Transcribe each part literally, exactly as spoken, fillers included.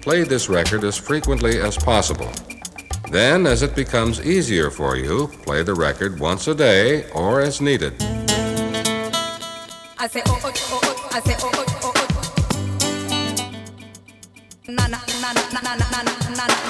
play this record as frequently as possible. Then, as it becomes easier for you, play the record once a day or as needed. I say oh oh oh oh, I say oh oh oh oh. Na na na na na na na na na.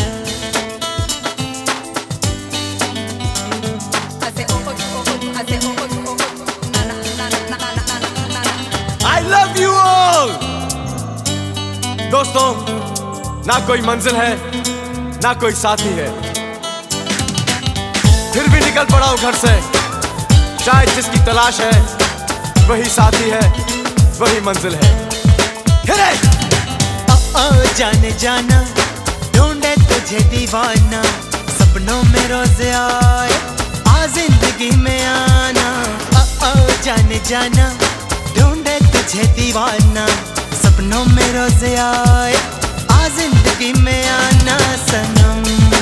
I say oh oh oh oh, I say oh oh oh oh. Na na na na na na na na. I love you all. दोस्तों, ना कोई मंजिल है, ना कोई साथी है, फिर भी निकल पड़ा हूँ घर से। शायद जिसकी तलाश है वही साथी है, वही मंजिल है। हिरे! ओ ओ जाने जाना, ढूंढे तुझे दीवाना, सपनों में रोज आए, आ जिंदगी में आना। ओ ओ जाने जाना, ढूंढे तुझे दीवाना, सपनों में रोज आए, आ जिंदगी में आना सनम।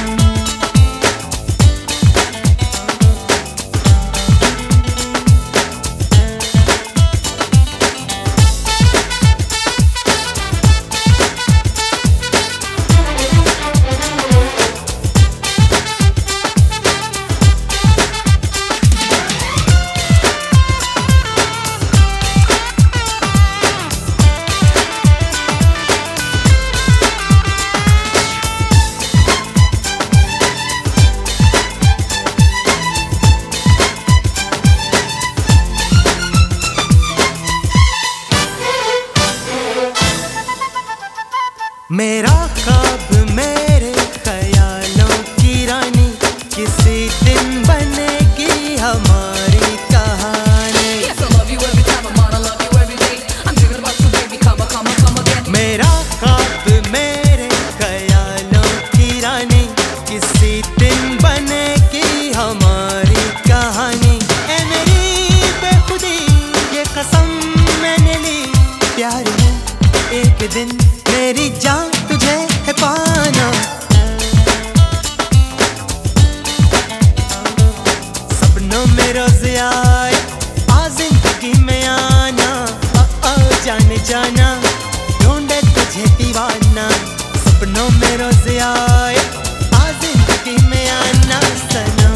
मेरा ख्वाब मेरे ख्यालों की रानी, किसी दिन बनेगी हमारी कहानी। मेरा ख्वाब मेरे ख्यालों की रानी, किसी दिन बनेगी हमारी कहानी। ए मेरी बेखुदी ये कसम मैंने ली, प्यार है एक दिन मेरी जान तुझे है पाना। सपनों में रोज आए, आ जिंदगी में आना। ओ ओ जाने जाना, ढूंढे तुझे दीवाना, सपनों में रोज आए, आ जिंदगी में आना सनम।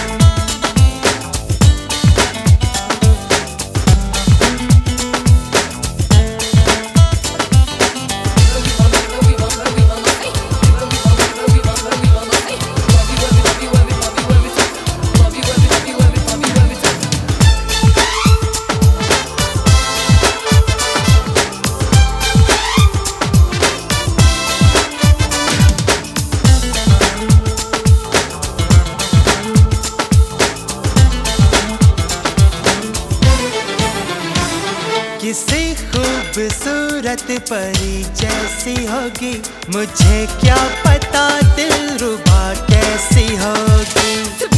किसी खूबसूरत परी जैसी होगी, मुझे क्या पता दिलरुबा कैसी होगी।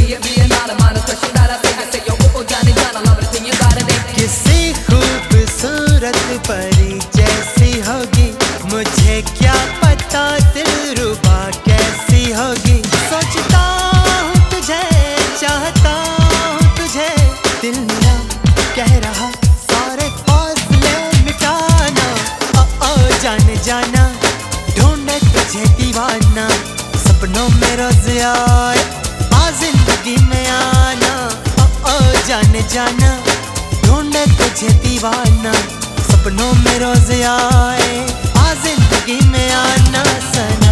किसी खूबसूरत परी जैसी होगी, मुझे क्या पता दिलरुबा कैसी होगी। सोचता हूँ तुझे, चाहता हूँ तुझे, दिल मेरा कह रहा जाने जाना, ढूंढे तुझे दीवाना, सपनों में रोज आए, आ जिंदगी में आना। ओ ओ जाने जाना, ढूंढे तुझे दीवाना, सपनों में रोज आए, आ जिंदगी में आना सनम।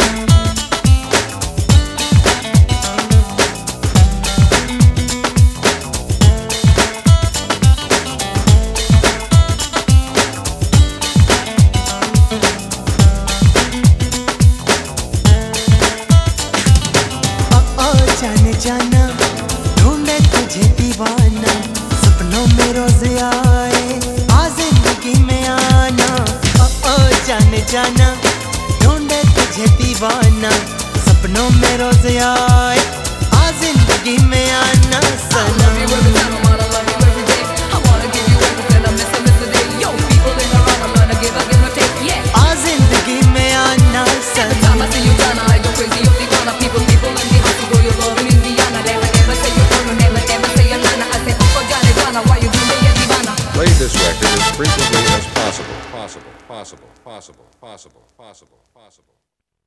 जाने जाना, ढूंढे तुझे दीवाना, सपनों में रोज आए, आ जिंदगी में आना। ओ ओ जाने जाना, ढूंढे तुझे दीवाना, सपनों में रोज आए, आ जिंदगी में आना सनम। आ जिंदगी में आना सनम। Play this record as frequently as possible. Possible. possible, possible, possible, possible, possible.